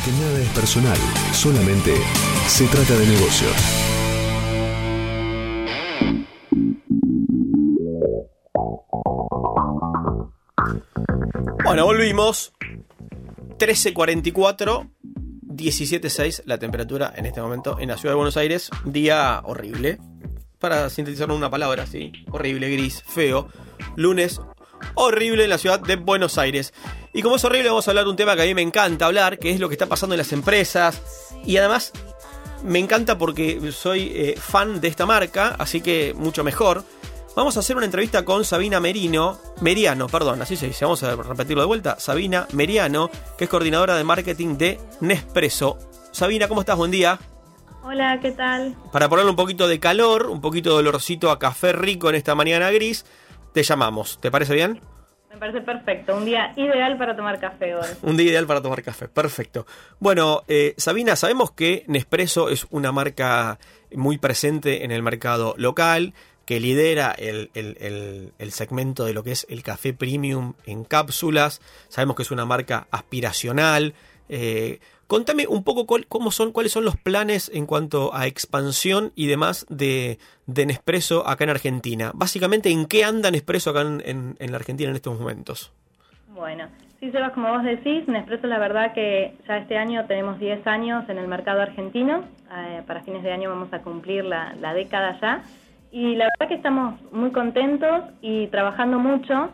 porque nada es personal, solamente se trata de negocios. Bueno, volvimos. 13:44, 17:6 la temperatura en este momento en la ciudad de Buenos Aires. Día horrible. Para sintetizarlo en una palabra, sí. Horrible, gris, feo. Lunes horrible en la ciudad de Buenos Aires. Y como es horrible, vamos a hablar de un tema que a mí me encanta hablar, que es lo que está pasando en las empresas. Y además me encanta porque soy fan de esta marca, así que mucho mejor. Vamos a hacer una entrevista con Sabina Meriano, así se dice, vamos a repetirlo de vuelta. Sabina Meriano, que es coordinadora de marketing de Nespresso. Sabina, ¿cómo estás? Buen día. Hola, ¿qué tal? Para ponerle un poquito de calor, un poquito de olorcito a café rico en esta mañana gris, te llamamos. ¿Te parece bien? Me parece perfecto, un día ideal para tomar café hoy. Un día ideal para tomar café, perfecto. Bueno, Sabina, sabemos que Nespresso es una marca muy presente en el mercado local, que lidera el segmento de lo que es el café premium en cápsulas. Sabemos que es una marca aspiracional. Contame un poco cuáles son los planes en cuanto a expansión y demás de Nespresso acá en Argentina. Básicamente, ¿en qué anda Nespresso acá en la Argentina en estos momentos? Bueno, sí, Sebas, como vos decís, Nespresso la verdad que ya este año tenemos 10 años en el mercado argentino. Para fines de año vamos a cumplir la década ya. Y la verdad que estamos muy contentos y trabajando mucho.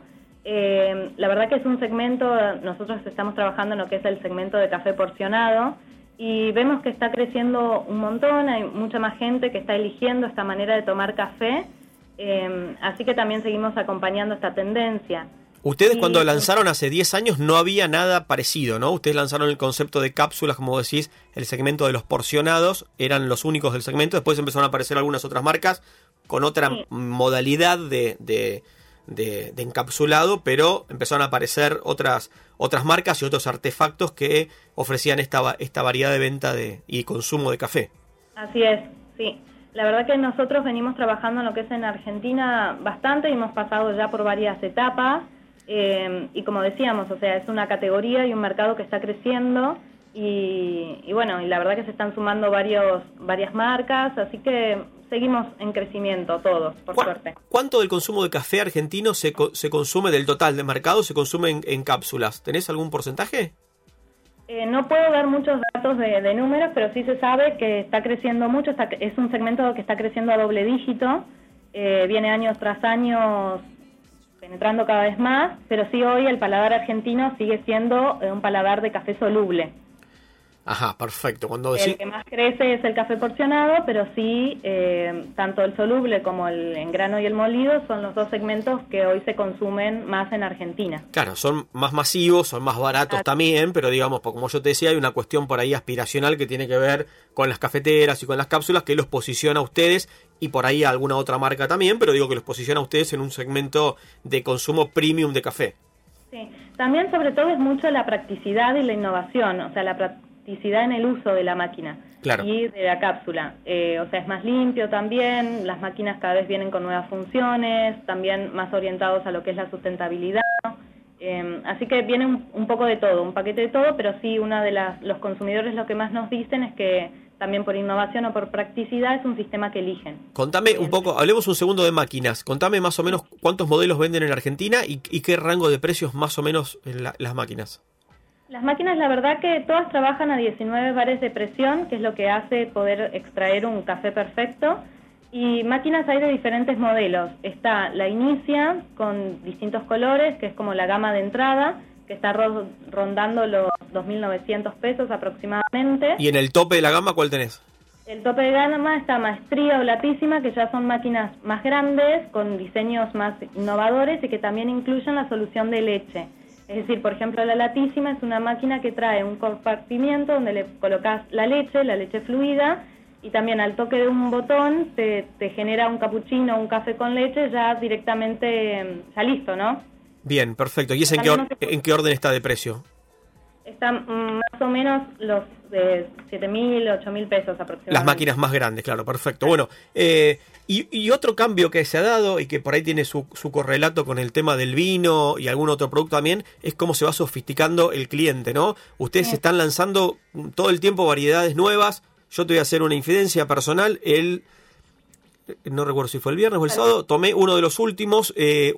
La verdad que es un segmento, nosotros estamos trabajando en lo que es el segmento de café porcionado y vemos que está creciendo un montón, hay mucha más gente que está eligiendo esta manera de tomar café, así que también seguimos acompañando esta tendencia. Ustedes cuando lanzaron hace 10 años no había nada parecido, ¿no? Ustedes lanzaron el concepto de cápsulas, como decís, el segmento de los porcionados, eran los únicos del segmento, después empezaron a aparecer algunas otras marcas con otra modalidad de encapsulado, pero empezaron a aparecer otras marcas y otros artefactos que ofrecían esta variedad de venta y consumo de café. Así es, sí. La verdad que nosotros venimos trabajando en lo que es en Argentina bastante y hemos pasado ya por varias etapas y como decíamos, o sea, es una categoría y un mercado que está creciendo y bueno, y la verdad que se están sumando varias marcas, así que seguimos en crecimiento todos, por suerte. ¿Cuánto del consumo de café argentino se consume del total de mercado, se consume en cápsulas? ¿Tenés algún porcentaje? No puedo dar muchos datos de números, pero sí se sabe que está creciendo mucho, es un segmento que está creciendo a doble dígito, viene años tras años penetrando cada vez más, pero sí hoy el paladar argentino sigue siendo un paladar de café soluble. Ajá, perfecto. El que más crece es el café porcionado, pero sí, tanto el soluble como el en grano y el molido son los dos segmentos que hoy se consumen más en Argentina. Claro, son más masivos, son más baratos también, pero digamos, como yo te decía, hay una cuestión por ahí aspiracional que tiene que ver con las cafeteras y con las cápsulas que los posiciona a ustedes y por ahí a alguna otra marca también, pero digo que los posiciona a ustedes en un segmento de consumo premium de café. Sí, también sobre todo es mucho la practicidad y la innovación, o sea, la practicidad en el uso de la máquina y de la cápsula. O sea, es más limpio también, las máquinas cada vez vienen con nuevas funciones, también más orientados a lo que es la sustentabilidad. Así que viene un poco de todo, un paquete de todo, pero sí los consumidores lo que más nos dicen es que también por innovación o por practicidad es un sistema que eligen. Contame un poco, hablemos un segundo de máquinas. Contame más o menos cuántos modelos venden en Argentina y qué rango de precios más o menos en las máquinas. Las máquinas, la verdad que todas trabajan a 19 bares de presión, que es lo que hace poder extraer un café perfecto. Y máquinas hay de diferentes modelos. Está la Inicia, con distintos colores, que es como la gama de entrada, que está rondando los 2.900 pesos aproximadamente. ¿Y en el tope de la gama cuál tenés? El tope de gama está Maestría o Latísima, que ya son máquinas más grandes, con diseños más innovadores y que también incluyen la solución de leche. Es decir, por ejemplo, la Latísima es una máquina que trae un compartimiento donde le colocas la leche fluida, y también al toque de un botón te genera un cappuccino o un café con leche ya directamente ya listo, ¿no? Bien, perfecto. ¿Y ese en qué orden está de precio? Están más o menos los de 7.000, 8.000 pesos aproximadamente. Las máquinas más grandes, claro, perfecto. Bueno, y otro cambio que se ha dado y que por ahí tiene su correlato con el tema del vino y algún otro producto también, es cómo se va sofisticando el cliente, ¿no? Ustedes están lanzando todo el tiempo variedades nuevas. Yo te voy a hacer una infidencia personal. No recuerdo si fue el viernes o el sábado, tomé uno de los últimos,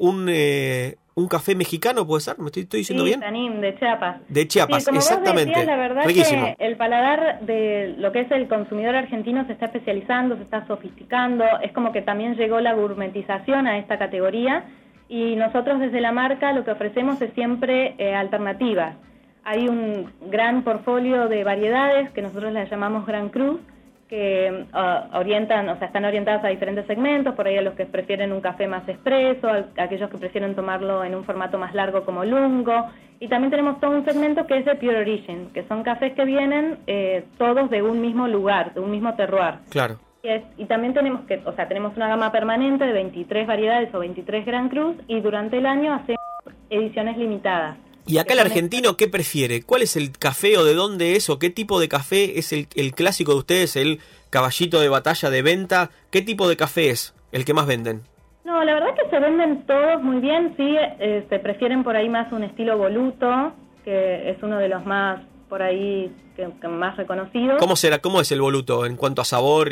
un café mexicano, ¿puede ser? ¿Me estoy diciendo bien? Tanín, de Chiapas. De Chiapas, como exactamente. Vos decías, la verdad riquísimo. que el paladar de lo que es el consumidor argentino se está especializando, se está sofisticando, es como que también llegó la gourmetización a esta categoría y nosotros desde la marca lo que ofrecemos es siempre alternativas. Hay un gran portfolio de variedades que nosotros las llamamos Gran Cruz, que están orientadas a diferentes segmentos, por ahí a los que prefieren un café más expreso, a aquellos que prefieren tomarlo en un formato más largo como lungo, y también tenemos todo un segmento que es de Pure Origin, que son cafés que vienen todos de un mismo lugar, de un mismo terroir. Claro. Y también tenemos una gama permanente de 23 variedades o 23 Gran Cruz, y durante el año hacemos ediciones limitadas. ¿Y acá el argentino qué prefiere? ¿Cuál es el café o de dónde es? ¿O qué tipo de café es el clásico de ustedes, el caballito de batalla de venta? ¿Qué tipo de café es el que más venden? No, la verdad que se venden todos muy bien, sí, se prefieren por ahí más un estilo voluto, que es uno de los más, por ahí, que más reconocidos. ¿Cómo es el voluto en cuanto a sabor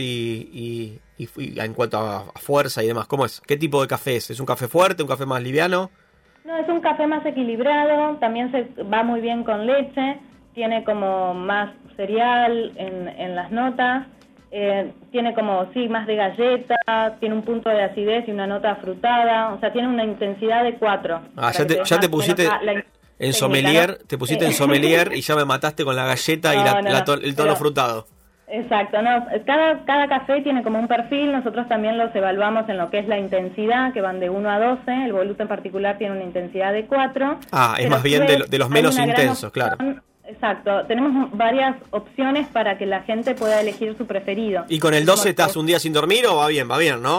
y en cuanto a fuerza y demás? ¿Cómo es? ¿Qué tipo de café es? ¿Es un café fuerte, un café más liviano? No, es un café más equilibrado, también se va muy bien con leche, tiene como más cereal en las notas, tiene como, sí, más de galleta, tiene un punto de acidez y una nota afrutada, o sea, tiene una intensidad de 4. Ya te pusiste en sommelier, te pusiste en sommelier y ya me mataste con la galleta y el tono frutado. Exacto, no, cada café tiene como un perfil, nosotros también los evaluamos en lo que es la intensidad, que van de 1 a 12, el voluto en particular tiene una intensidad de 4. Es más bien de los menos intensos, claro. Exacto, tenemos varias opciones para que la gente pueda elegir su preferido. ¿Y con el 12 estás un día sin dormir o va bien, no?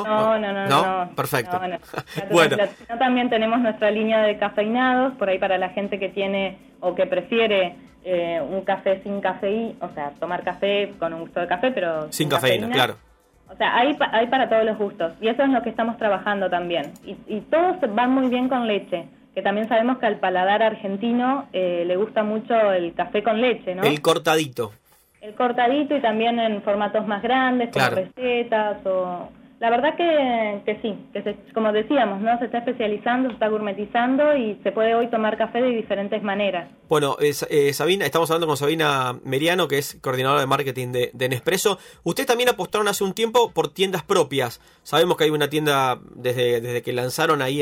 No. Perfecto. No. Bueno. También tenemos nuestra línea de cafeinados, por ahí para la gente que tiene o que prefiere un café sin cafeína, o sea, tomar café con un gusto de café, pero sin cafeína, claro. O sea, hay para todos los gustos, y eso es lo que estamos trabajando también. Y todos van muy bien con leche, que también sabemos que al paladar argentino le gusta mucho el café con leche, ¿no? El cortadito. El cortadito y también en formatos más grandes, como recetas o... La verdad que sí, como decíamos, ¿no? Se está especializando, se está gourmetizando y se puede hoy tomar café de diferentes maneras. Bueno, Sabina, estamos hablando con Sabina Meriano, que es coordinadora de marketing de Nespresso. Ustedes también apostaron hace un tiempo por tiendas propias. Sabemos que hay una tienda desde que lanzaron ahí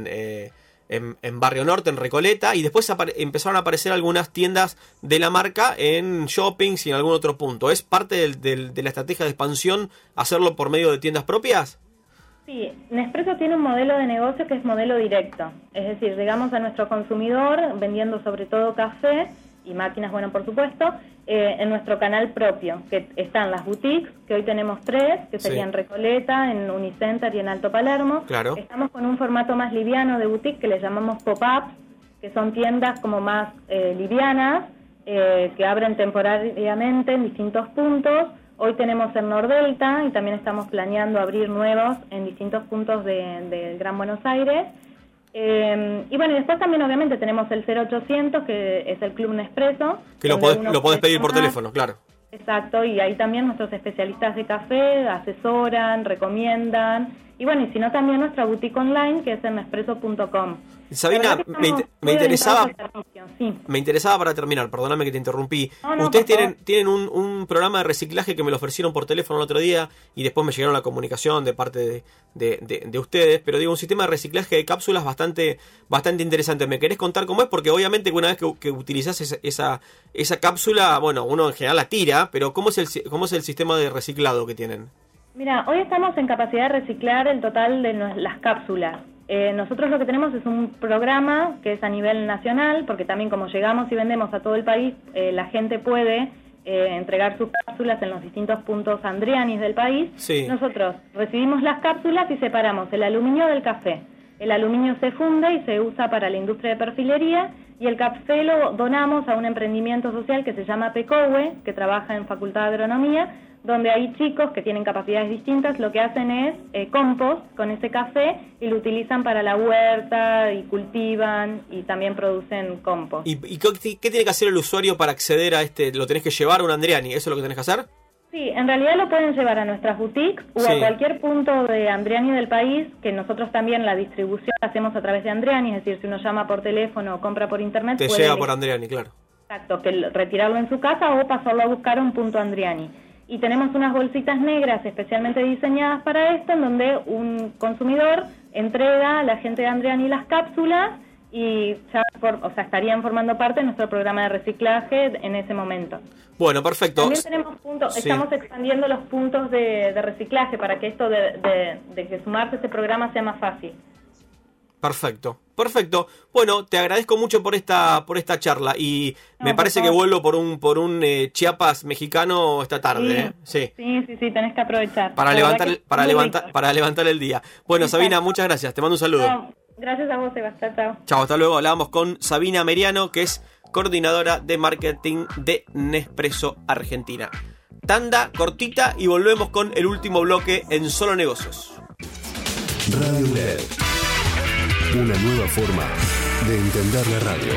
en Barrio Norte, en Recoleta, y después empezaron a aparecer algunas tiendas de la marca en shoppings y en algún otro punto. ¿Es parte de la estrategia de expansión hacerlo por medio de tiendas propias? Sí, Nespresso tiene un modelo de negocio que es modelo directo. Es decir, llegamos a nuestro consumidor vendiendo sobre todo café y máquinas, bueno, por supuesto, en nuestro canal propio, que están las boutiques, que hoy tenemos 3, que serían Recoleta, en Unicenter y en Alto Palermo. Claro. Estamos con un formato más liviano de boutique que le llamamos pop-ups, que son tiendas como más livianas, que abren temporariamente en distintos puntos. Hoy tenemos en Nordelta y también estamos planeando abrir nuevos en distintos puntos del Gran Buenos Aires. Y bueno, y después también obviamente tenemos el 0800, que es el Club Nespresso. Que lo podés pedir por teléfono, claro. Exacto, y ahí también nuestros especialistas de café asesoran, recomiendan. Y bueno, y si no, también nuestra boutique online, que es en nespresso.com. Sabina, me interesaba para terminar, perdóname que te interrumpí. Ustedes tienen un programa de reciclaje que me lo ofrecieron por teléfono el otro día y después me llegaron la comunicación de parte de ustedes, pero digo, un sistema de reciclaje de cápsulas bastante interesante. ¿Me querés contar cómo es? Porque obviamente una vez que utilizás esa cápsula, bueno, uno en general la tira, pero ¿cómo es el sistema de reciclado que tienen? Mira, hoy estamos en capacidad de reciclar el total de las cápsulas. Nosotros lo que tenemos es un programa que es a nivel nacional, porque también como llegamos y vendemos a todo el país, la gente puede entregar sus cápsulas en los distintos puntos Andrianis del país. Sí. Nosotros recibimos las cápsulas y separamos el aluminio del café. El aluminio se funde y se usa para la industria de perfilería y el café lo donamos a un emprendimiento social que se llama PECOWE, que trabaja en Facultad de Agronomía, donde hay chicos que tienen capacidades distintas, lo que hacen es compost con ese café y lo utilizan para la huerta y cultivan y también producen compost. ¿Y qué tiene que hacer el usuario para acceder a ¿Lo tenés que llevar a un Andriani? ¿Eso es lo que tenés que hacer? Sí, en realidad lo pueden llevar a nuestras boutiques o a cualquier punto de Andriani del país, que nosotros también la distribución la hacemos a través de Andriani, es decir, si uno llama por teléfono o compra por internet... Te llega por Andriani, claro. Exacto, que retirarlo en su casa o pasarlo a buscar a un punto Andriani. Y tenemos unas bolsitas negras especialmente diseñadas para esto, en donde un consumidor entrega a la gente de Andriani las cápsulas y ya estarían formando parte de nuestro programa de reciclaje en ese momento. Bueno, perfecto. También tenemos estamos expandiendo los puntos de reciclaje para que esto de que sumarse a este programa sea más fácil. Perfecto. Bueno, te agradezco mucho por esta charla y me parece que vuelvo por un Chiapas mexicano esta tarde. Sí, tenés que aprovechar. Para levantar el día. Bueno, exacto. Sabina, muchas gracias. Te mando un saludo. No, gracias a vos, Sebastián. Chao. Chao, hasta luego. Hablábamos con Sabina Meriano, que es coordinadora de marketing de Nespresso Argentina. Tanda cortita y volvemos con el último bloque en Solo Negocios. Radio LED. Una nueva forma de entender la radio.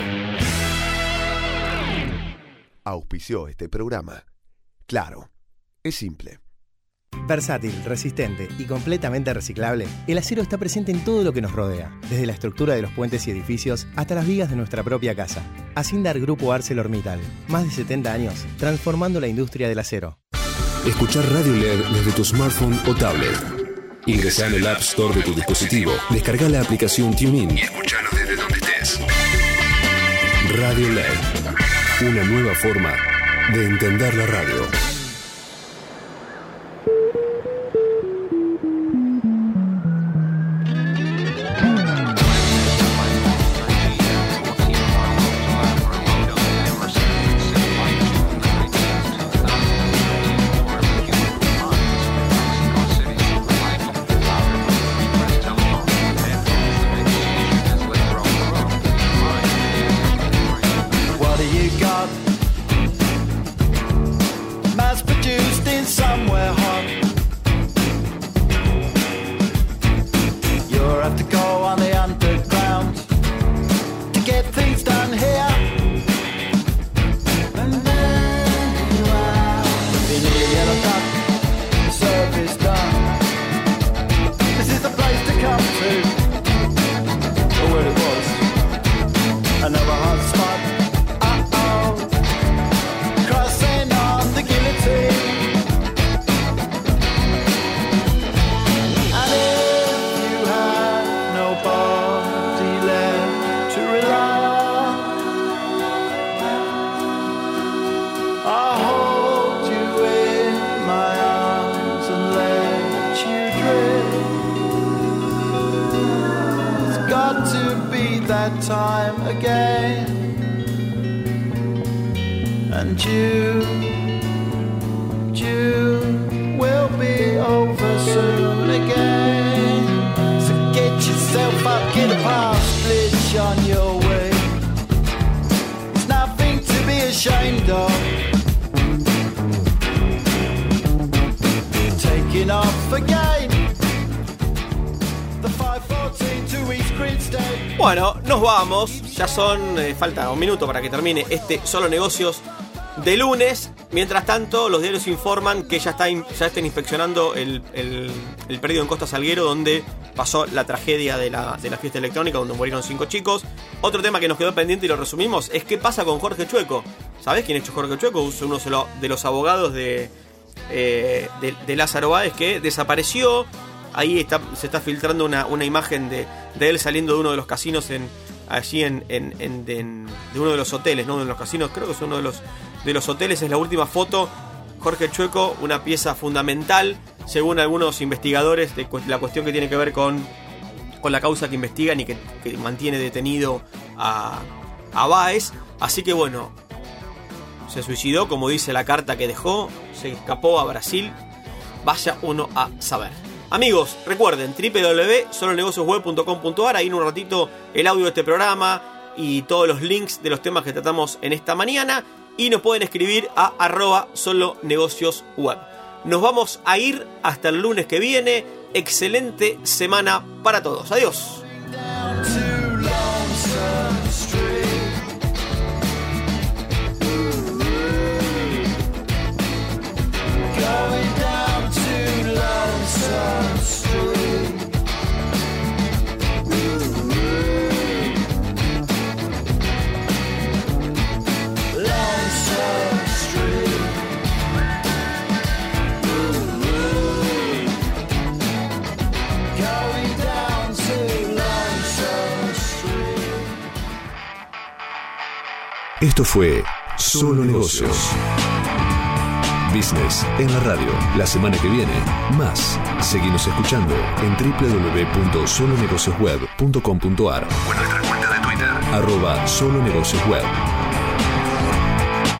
Auspició este programa. Claro, es simple. Versátil, resistente y completamente reciclable, el acero está presente en todo lo que nos rodea, desde la estructura de los puentes y edificios hasta las vigas de nuestra propia casa. Asindar Grupo ArcelorMittal, más de 70 años, transformando la industria del acero. Escuchar Radio LED desde tu smartphone o tablet. Ingresá en el App Store de tu dispositivo, descarga la aplicación TuneIn y escuchanos desde donde estés. Radio LED, una nueva forma de entender la radio. Bueno, nos vamos. Ya falta un minuto para que termine este Solo Negocios de lunes. Mientras tanto, los diarios informan que ya están inspeccionando el predio en Costa Salguero, donde pasó la tragedia de la fiesta electrónica, donde murieron 5 chicos. Otro tema que nos quedó pendiente y lo resumimos es qué pasa con Jorge Chueco. ¿Sabés quién es Jorge Chueco? Es uno de los abogados de Lázaro Báez, que desapareció. Ahí se está filtrando una imagen de él saliendo de uno de los casinos de uno de los hoteles, no de los casinos, creo que es uno de los hoteles. Es la última foto. Jorge Chueco, una pieza fundamental, según algunos investigadores, de la cuestión que tiene que ver con la causa que investigan y que mantiene detenido a Báez. Así que bueno, se suicidó, como dice la carta que dejó, se escapó a Brasil. Vaya uno a saber. Amigos, recuerden www.solonegociosweb.com.ar. Ahí en un ratito el audio de este programa, y todos los links de los temas que tratamos en esta mañana. Y nos pueden escribir a @solonegociosweb. Nos vamos a ir hasta el lunes que viene. Excelente semana para todos. Adiós. Esto fue Solo Negocios. Business en la radio. La semana que viene, más. Seguinos escuchando en www.solonegociosweb.com.ar o en nuestra cuenta de Twitter @solonegociosweb.